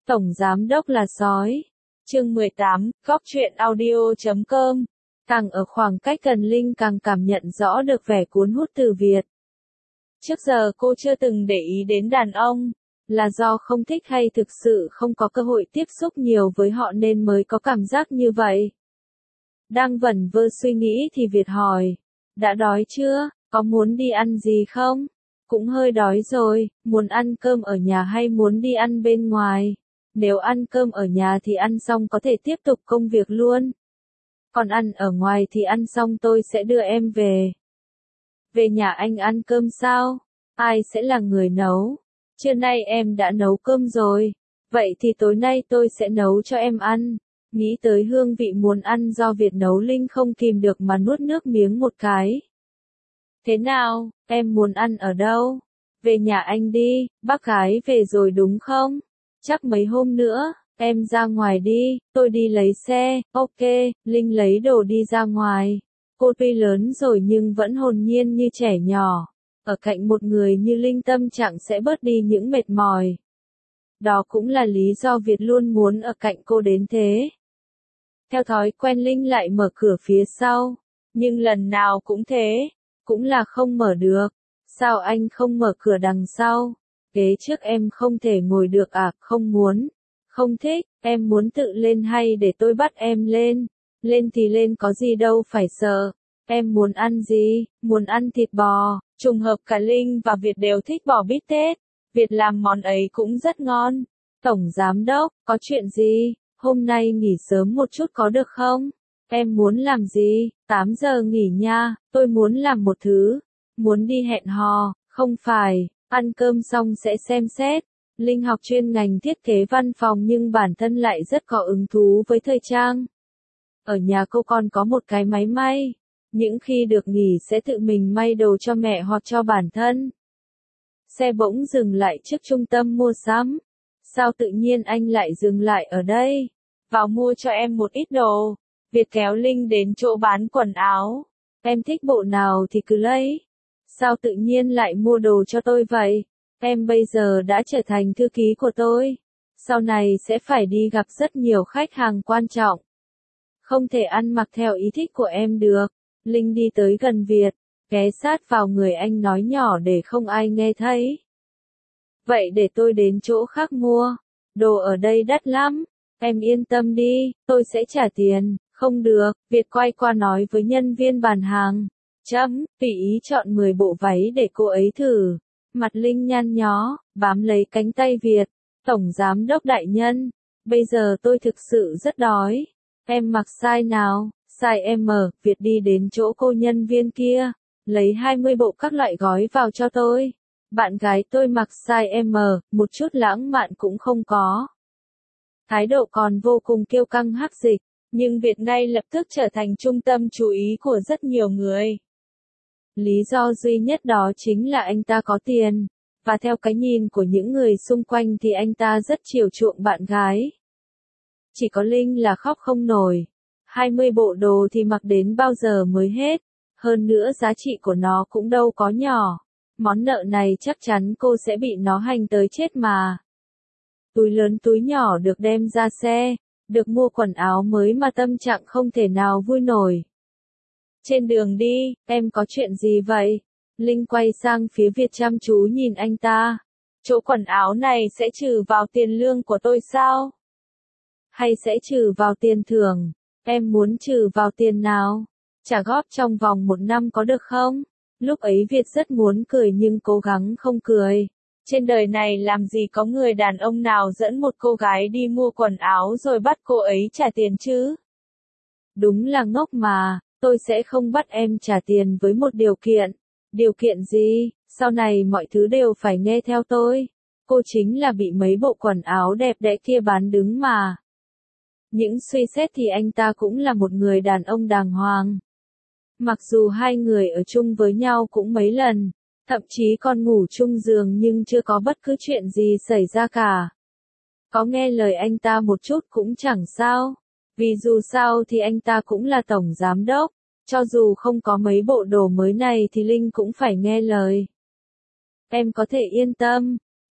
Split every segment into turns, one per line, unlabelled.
Tổng giám đốc là sói. Chương 18, Góc truyện audio.com. Càng ở khoảng cách gần Linh càng cảm nhận rõ được vẻ cuốn hút từ Việt. Trước giờ cô chưa từng để ý đến đàn ông, là do không thích hay thực sự không có cơ hội tiếp xúc nhiều với họ nên mới có cảm giác như vậy. Đang vẩn vơ suy nghĩ thì Việt hỏi, đã đói chưa, có muốn đi ăn gì không? Cũng hơi đói rồi, muốn ăn cơm ở nhà hay muốn đi ăn bên ngoài? Nếu ăn cơm ở nhà thì ăn xong có thể tiếp tục công việc luôn. Còn ăn ở ngoài thì ăn xong tôi sẽ đưa em về. Về nhà anh ăn cơm sao? Ai sẽ là người nấu? Trưa nay em đã nấu cơm rồi. Vậy thì tối nay tôi sẽ nấu cho em ăn. Nghĩ tới hương vị muốn ăn do Việt nấu, Linh không kìm được mà nuốt nước miếng một cái. Thế nào, em muốn ăn ở đâu? Về nhà anh đi, bác gái về rồi đúng không? Chắc mấy hôm nữa, em ra ngoài đi, tôi đi lấy xe. Ok, Linh lấy đồ đi ra ngoài. Cô tuy lớn rồi nhưng vẫn hồn nhiên như trẻ nhỏ. Ở cạnh một người như Linh tâm trạng sẽ bớt đi những mệt mỏi. Đó cũng là lý do Việt luôn muốn ở cạnh cô đến thế. Theo thói quen Linh lại mở cửa phía sau. Nhưng lần nào cũng thế, cũng là không mở được. Sao anh không mở cửa đằng sau? Ghế trước em không thể ngồi được à? Không muốn. Không thích, em muốn tự lên hay để tôi bắt em lên? Lên thì lên, có gì đâu phải sợ. Em muốn ăn gì? Muốn ăn thịt bò. Trùng hợp cả Linh và Việt đều thích bò bít tết. Việt làm món ấy cũng rất ngon. Tổng giám đốc, có chuyện gì? Hôm nay nghỉ sớm một chút có được không? Em muốn làm gì? 8 giờ nghỉ nha, tôi muốn làm một thứ. Muốn đi hẹn hò, không phải, ăn cơm xong sẽ xem xét. Linh học chuyên ngành thiết kế văn phòng nhưng bản thân lại rất có hứng thú với thời trang. Ở nhà cô còn có một cái máy may. Những khi được nghỉ sẽ tự mình may đồ cho mẹ hoặc cho bản thân. Xe bỗng dừng lại trước trung tâm mua sắm. Sao tự nhiên anh lại dừng lại ở đây? Vào mua cho em một ít đồ. Việt kéo Linh đến chỗ bán quần áo. Em thích bộ nào thì cứ lấy. Sao tự nhiên lại mua đồ cho tôi vậy? Em bây giờ đã trở thành thư ký của tôi. Sau này sẽ phải đi gặp rất nhiều khách hàng quan trọng. Không thể ăn mặc theo ý thích của em được. Linh đi tới gần Việt, ghé sát vào người anh nói nhỏ để không ai nghe thấy. Vậy để tôi đến chỗ khác mua. Đồ ở đây đắt lắm. Em yên tâm đi, tôi sẽ trả tiền. Không được, Việt quay qua nói với nhân viên bàn hàng. Tùy ý chọn 10 bộ váy để cô ấy thử. Mặt Linh nhăn nhó, bám lấy cánh tay Việt. Tổng giám đốc đại nhân, bây giờ tôi thực sự rất đói. Em mặc size nào? Size M. Việt đi đến chỗ cô nhân viên kia, lấy 20 bộ các loại gói vào cho tôi. Bạn gái tôi mặc size M, một chút lãng mạn cũng không có. Thái độ còn vô cùng kiêu căng hắc dịch, nhưng Việt ngay lập tức trở thành trung tâm chú ý của rất nhiều người. Lý do duy nhất đó chính là anh ta có tiền, và theo cái nhìn của những người xung quanh thì anh ta rất chiều chuộng bạn gái. Chỉ có Linh là khóc không nổi. 20 bộ đồ thì mặc đến bao giờ mới hết, hơn nữa giá trị của nó cũng đâu có nhỏ. Món nợ này chắc chắn cô sẽ bị nó hành tới chết mà. Túi lớn túi nhỏ được đem ra xe, được mua quần áo mới mà tâm trạng không thể nào vui nổi. Trên đường đi, em có chuyện gì vậy? Linh quay sang phía Việt chăm chú nhìn anh ta. Chỗ quần áo này sẽ trừ vào tiền lương của tôi sao? Hay sẽ trừ vào tiền thưởng? Em muốn trừ vào tiền nào? Trả góp trong vòng 1 năm có được không? Lúc ấy Việt rất muốn cười nhưng cố gắng không cười. Trên đời này làm gì có người đàn ông nào dẫn một cô gái đi mua quần áo rồi bắt cô ấy trả tiền chứ? Đúng là ngốc mà, tôi sẽ không bắt em trả tiền với một điều kiện. Điều kiện gì? Sau này mọi thứ đều phải nghe theo tôi. Cô chính là bị mấy bộ quần áo đẹp đẽ kia bán đứng mà. Những suy xét thì anh ta cũng là một người đàn ông đàng hoàng. Mặc dù hai người ở chung với nhau cũng mấy lần, thậm chí còn ngủ chung giường nhưng chưa có bất cứ chuyện gì xảy ra cả. Có nghe lời anh ta một chút cũng chẳng sao, vì dù sao thì anh ta cũng là tổng giám đốc, cho dù không có mấy bộ đồ mới này thì Linh cũng phải nghe lời. Em có thể yên tâm,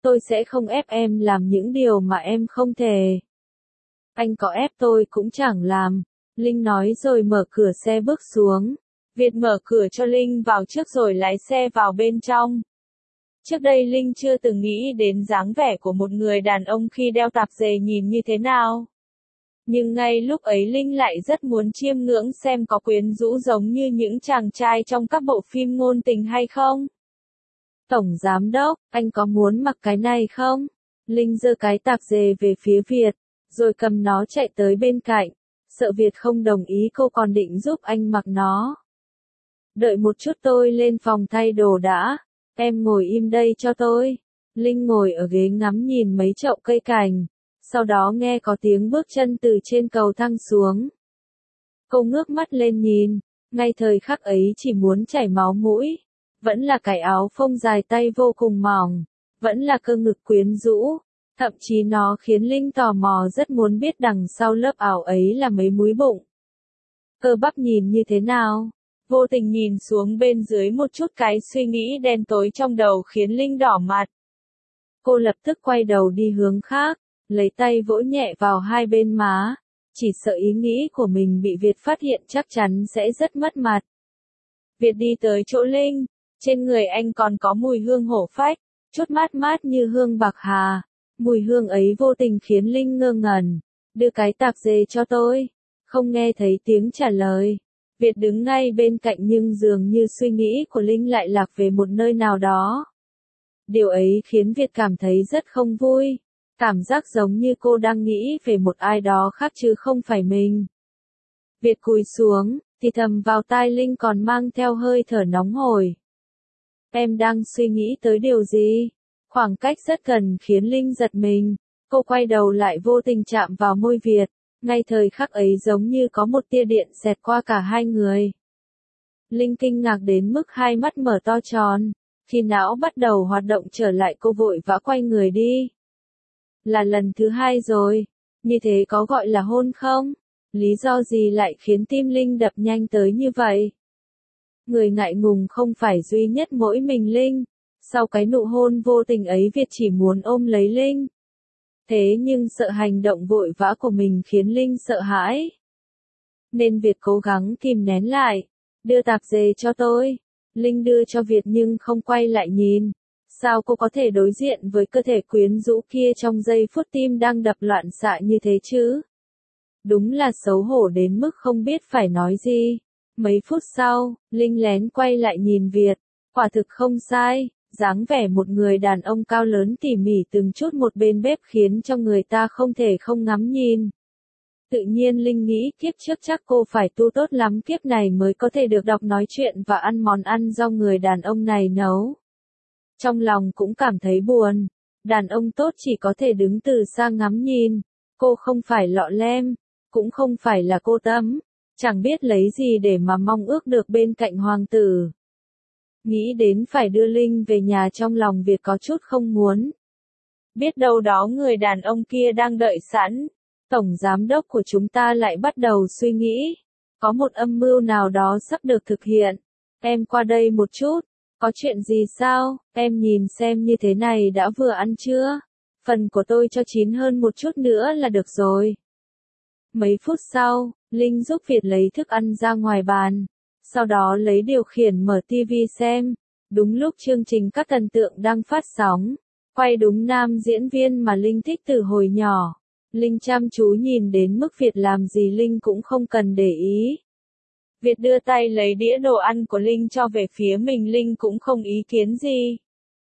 Tôi sẽ không ép em làm những điều mà em không thể. Anh có ép tôi cũng chẳng làm. Linh nói rồi mở cửa xe bước xuống. Việt mở cửa cho Linh vào trước rồi lái xe vào bên trong. Trước đây Linh chưa từng nghĩ đến dáng vẻ của một người đàn ông khi đeo tạp dề nhìn như thế nào. Nhưng ngay lúc ấy Linh lại rất muốn chiêm ngưỡng xem có quyến rũ giống như những chàng trai trong các bộ phim ngôn tình hay không. Tổng giám đốc, anh có muốn mặc cái này không? Linh giơ cái tạp dề về phía Việt, rồi cầm nó chạy tới bên cạnh. Sợ Việt không đồng ý cô còn định giúp anh mặc nó. Đợi một chút tôi lên phòng thay đồ đã. Em ngồi im đây cho tôi. Linh ngồi ở ghế ngắm nhìn mấy chậu cây cảnh. Sau đó nghe có tiếng bước chân từ trên cầu thang xuống. Cô ngước mắt lên nhìn. Ngay thời khắc ấy chỉ muốn chảy máu mũi. Vẫn là cái áo phông dài tay vô cùng mỏng. Vẫn là cơ ngực quyến rũ. Thậm chí nó khiến Linh tò mò rất muốn biết đằng sau lớp áo ấy là mấy múi bụng. Cơ bắp nhìn như thế nào? Vô tình nhìn xuống bên dưới một chút, cái suy nghĩ đen tối trong đầu khiến Linh đỏ mặt. Cô lập tức quay đầu đi hướng khác, lấy tay vỗ nhẹ vào hai bên má. Chỉ sợ ý nghĩ của mình bị Việt phát hiện chắc chắn sẽ rất mất mặt. Việt đi tới chỗ Linh. Trên người anh còn có mùi hương hổ phách, chút mát mát như hương bạc hà. Mùi hương ấy vô tình khiến Linh ngơ ngẩn. Đưa cái tạp dề cho tôi. Không nghe thấy tiếng trả lời. Việt đứng ngay bên cạnh nhưng dường như suy nghĩ của Linh lại lạc về một nơi nào đó. Điều ấy khiến Việt cảm thấy rất không vui. Cảm giác giống như cô đang nghĩ về một ai đó khác chứ không phải mình. Việt cúi xuống, thì thầm vào tai Linh còn mang theo hơi thở nóng hổi. Em đang suy nghĩ tới điều gì? Khoảng cách rất gần khiến Linh giật mình. Cô quay đầu lại vô tình chạm vào môi Việt. Ngay thời khắc ấy giống như có một tia điện xẹt qua cả hai người. Linh kinh ngạc đến mức hai mắt mở to tròn. Khi não bắt đầu hoạt động trở lại cô vội vã quay người đi. Là lần thứ hai rồi. Như thế có gọi là hôn không? Lý do gì lại khiến tim Linh đập nhanh tới như vậy? Người ngại ngùng không phải duy nhất mỗi mình Linh. Sau cái nụ hôn vô tình ấy Việt chỉ muốn ôm lấy Linh. Thế nhưng sợ hành động vội vã của mình khiến Linh sợ hãi. Nên Việt cố gắng kìm nén lại. Đưa tạp dề cho tôi. Linh đưa cho Việt nhưng không quay lại nhìn. Sao cô có thể đối diện với cơ thể quyến rũ kia trong giây phút tim đang đập loạn xạ như thế chứ? Đúng là xấu hổ đến mức không biết phải nói gì. Mấy phút sau, Linh lén quay lại nhìn Việt. Quả thực không sai. Dáng vẻ một người đàn ông cao lớn tỉ mỉ từng chút một bên bếp khiến cho người ta không thể không ngắm nhìn. Tự nhiên Linh nghĩ kiếp trước chắc cô phải tu tốt lắm kiếp này mới có thể được đọc nói chuyện và ăn món ăn do người đàn ông này nấu. Trong lòng cũng cảm thấy buồn. Đàn ông tốt chỉ có thể đứng từ xa ngắm nhìn. Cô không phải lọ lem, cũng không phải là cô Tâm. Chẳng biết lấy gì để mà mong ước được bên cạnh hoàng tử. Nghĩ đến phải đưa Linh về nhà trong lòng Việt có chút không muốn. Biết đâu đó người đàn ông kia đang đợi sẵn. Tổng giám đốc của chúng ta lại bắt đầu suy nghĩ. Có một âm mưu nào đó sắp được thực hiện. Em qua đây một chút. Có chuyện gì sao? Em nhìn xem như thế này đã vừa ăn chưa? Phần của tôi cho chín hơn một chút nữa là được rồi. Mấy phút sau, Linh giúp Việt lấy thức ăn ra ngoài bàn. Sau đó lấy điều khiển mở tivi xem. Đúng lúc chương trình các thần tượng đang phát sóng. Quay đúng nam diễn viên mà Linh thích từ hồi nhỏ. Linh chăm chú nhìn đến mức Việt làm gì Linh cũng không cần để ý. Việt đưa tay lấy đĩa đồ ăn của Linh cho về phía mình, Linh cũng không ý kiến gì.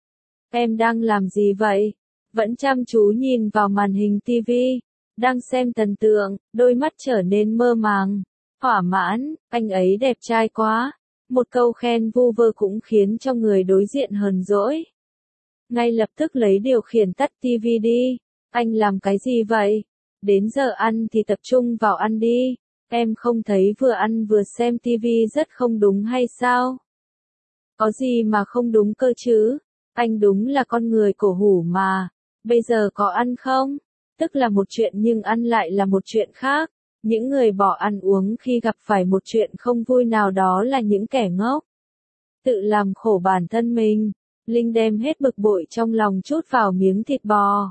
Em đang làm gì vậy? Vẫn chăm chú nhìn vào màn hình tivi. Đang xem thần tượng, đôi mắt trở nên mơ màng. Thỏa mãn, anh ấy đẹp trai quá. Một câu khen vu vơ cũng khiến cho người đối diện hờn dỗi. Ngay lập tức lấy điều khiển tắt tivi đi. Anh làm cái gì vậy? Đến giờ ăn thì tập trung vào ăn đi. Em không thấy vừa ăn vừa xem tivi rất không đúng hay sao? Có gì mà không đúng cơ chứ? Anh đúng là con người cổ hủ mà. Bây giờ có ăn không? Tức là một chuyện nhưng ăn lại là một chuyện khác. Những người bỏ ăn uống khi gặp phải một chuyện không vui nào đó là những kẻ ngốc. Tự làm khổ bản thân mình. Linh đem hết bực bội trong lòng chút vào miếng thịt bò.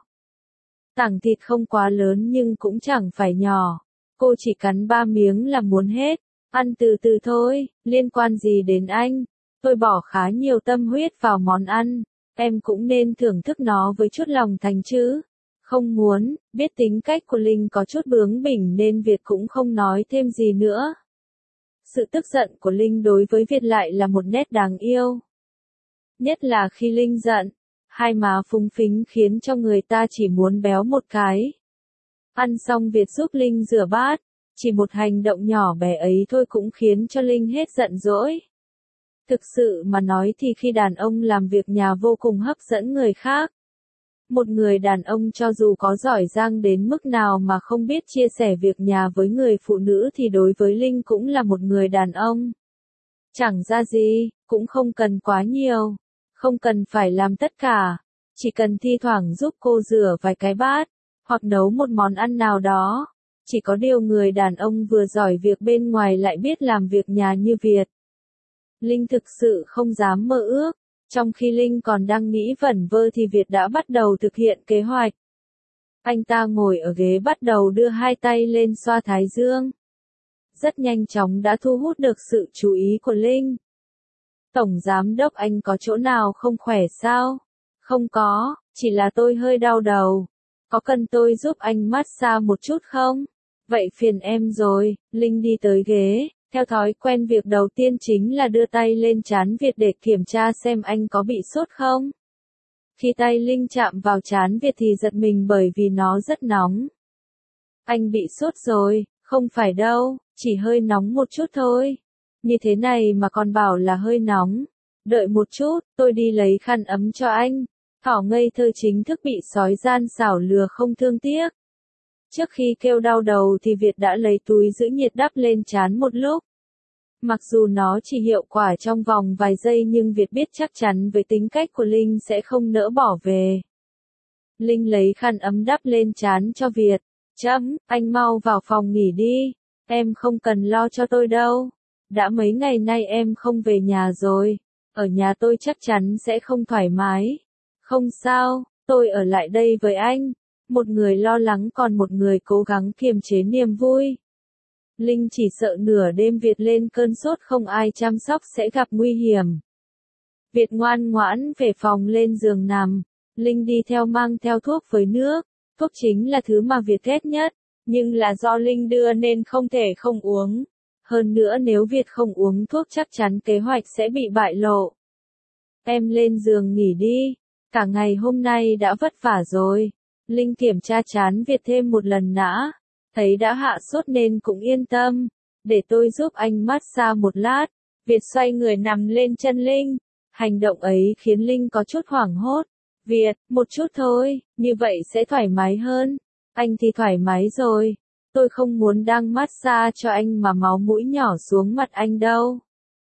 Tảng thịt không quá lớn nhưng cũng chẳng phải nhỏ. Cô chỉ cắn 3 miếng là muốn hết. Ăn từ từ thôi, liên quan gì đến anh. Tôi bỏ khá nhiều tâm huyết vào món ăn. Em cũng nên thưởng thức nó với chút lòng thành chứ. Không muốn, biết tính cách của Linh có chút bướng bỉnh nên Việt cũng không nói thêm gì nữa. Sự tức giận của Linh đối với Việt lại là một nét đáng yêu. Nhất là khi Linh giận, hai má phúng phính khiến cho người ta chỉ muốn béo một cái. Ăn xong Việt giúp Linh rửa bát, chỉ một hành động nhỏ bé ấy thôi cũng khiến cho Linh hết giận dỗi. Thực sự mà nói thì khi đàn ông làm việc nhà vô cùng hấp dẫn người khác. Một người đàn ông cho dù có giỏi giang đến mức nào mà không biết chia sẻ việc nhà với người phụ nữ thì đối với Linh cũng là một người đàn ông. Chẳng ra gì, cũng không cần quá nhiều, không cần phải làm tất cả, chỉ cần thi thoảng giúp cô rửa vài cái bát, hoặc nấu một món ăn nào đó. Chỉ có điều người đàn ông vừa giỏi việc bên ngoài lại biết làm việc nhà như Việt. Linh thực sự không dám mơ ước. Trong khi Linh còn đang nghĩ vẩn vơ thì Việt đã bắt đầu thực hiện kế hoạch. Anh ta ngồi ở ghế bắt đầu đưa hai tay lên xoa thái dương. Rất nhanh chóng đã thu hút được sự chú ý của Linh. Tổng giám đốc, anh có chỗ nào không khỏe sao? Không có, chỉ là tôi hơi đau đầu. Có cần tôi giúp anh massage một chút không? Vậy phiền em rồi. Linh đi tới ghế. Theo thói quen việc đầu tiên chính là đưa tay lên trán Việt để kiểm tra xem anh có bị sốt không. Khi tay Linh chạm vào trán Việt thì giật mình bởi vì nó rất nóng. Anh bị sốt rồi, không phải đâu, chỉ hơi nóng một chút thôi. Như thế này mà còn bảo là hơi nóng. Đợi một chút, tôi đi lấy khăn ấm cho anh. Thỏ ngây thơ chính thức bị sói gian xảo lừa không thương tiếc. Trước khi kêu đau đầu thì Việt đã lấy túi giữ nhiệt đắp lên trán một lúc. Mặc dù nó chỉ hiệu quả trong vòng vài giây nhưng Việt biết chắc chắn với tính cách của Linh sẽ không nỡ bỏ về. Linh lấy khăn ấm đắp lên trán cho Việt. Anh mau vào phòng nghỉ đi. Em không cần lo cho tôi đâu. Đã mấy ngày nay em không về nhà rồi. Ở nhà tôi chắc chắn sẽ không thoải mái. Không sao, tôi ở lại đây với anh. Một người lo lắng còn một người cố gắng kiềm chế niềm vui. Linh chỉ sợ nửa đêm Việt lên cơn sốt không ai chăm sóc sẽ gặp nguy hiểm. Việt ngoan ngoãn về phòng lên giường nằm. Linh đi theo mang theo thuốc với nước. Thuốc chính là thứ mà Việt ghét nhất, nhưng là do Linh đưa nên không thể không uống. Hơn nữa nếu Việt không uống thuốc chắc chắn kế hoạch sẽ bị bại lộ. Em lên giường nghỉ đi. Cả ngày hôm nay đã vất vả rồi. Linh kiểm tra trán Việt thêm một lần nữa. Thấy đã hạ sốt nên cũng yên tâm. Để tôi giúp anh massage một lát. Việt xoay người nằm lên chân Linh. Hành động ấy khiến Linh có chút hoảng hốt. Việt, một chút thôi, như vậy sẽ thoải mái hơn. Anh thì thoải mái rồi. Tôi không muốn đang massage cho anh mà máu mũi nhỏ xuống mặt anh đâu.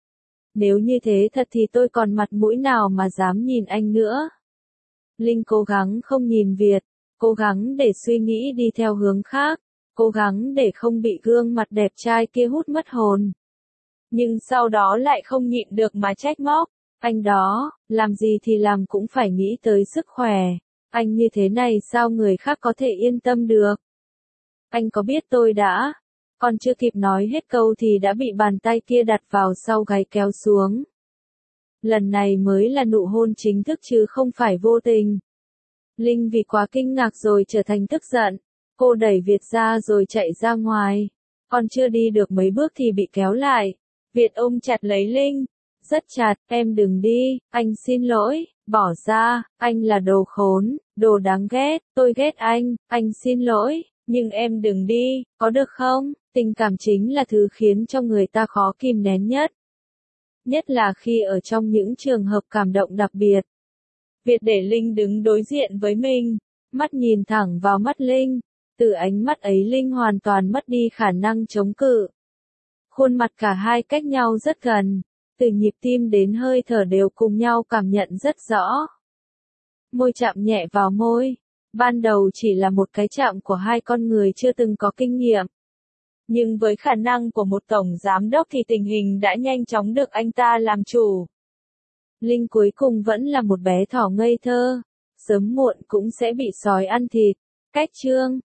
Nếu như thế thật thì tôi còn mặt mũi nào mà dám nhìn anh nữa. Linh cố gắng không nhìn Việt. Cố gắng để suy nghĩ đi theo hướng khác. Cố gắng để không bị gương mặt đẹp trai kia hút mất hồn. Nhưng sau đó lại không nhịn được mà trách móc. Anh đó, làm gì thì làm cũng phải nghĩ tới sức khỏe. Anh như thế này sao người khác có thể yên tâm được? Anh có biết tôi đã... Còn chưa kịp nói hết câu thì đã bị bàn tay kia đặt vào sau gáy kéo xuống. Lần này mới là nụ hôn chính thức chứ không phải vô tình. Linh vì quá kinh ngạc rồi trở thành tức giận. Cô đẩy Việt ra rồi chạy ra ngoài. Còn chưa đi được mấy bước thì bị kéo lại. Việt ôm chặt lấy Linh. Rất chặt, em đừng đi, anh xin lỗi, bỏ ra, anh là đồ khốn, đồ đáng ghét, tôi ghét anh xin lỗi, nhưng em đừng đi, có được không? Tình cảm chính là thứ khiến cho người ta khó kìm nén nhất. Nhất là khi ở trong những trường hợp cảm động đặc biệt. Việt để Linh đứng đối diện với mình, mắt nhìn thẳng vào mắt Linh. Từ ánh mắt ấy Linh hoàn toàn mất đi khả năng chống cự. Khuôn mặt cả hai cách nhau rất gần. Từ nhịp tim đến hơi thở đều cùng nhau cảm nhận rất rõ. Môi chạm nhẹ vào môi. Ban đầu chỉ là một cái chạm của hai con người chưa từng có kinh nghiệm. Nhưng với khả năng của một tổng giám đốc thì tình hình đã nhanh chóng được anh ta làm chủ. Linh cuối cùng vẫn là một bé thỏ ngây thơ, sớm muộn cũng sẽ bị sói ăn thịt. Cách chương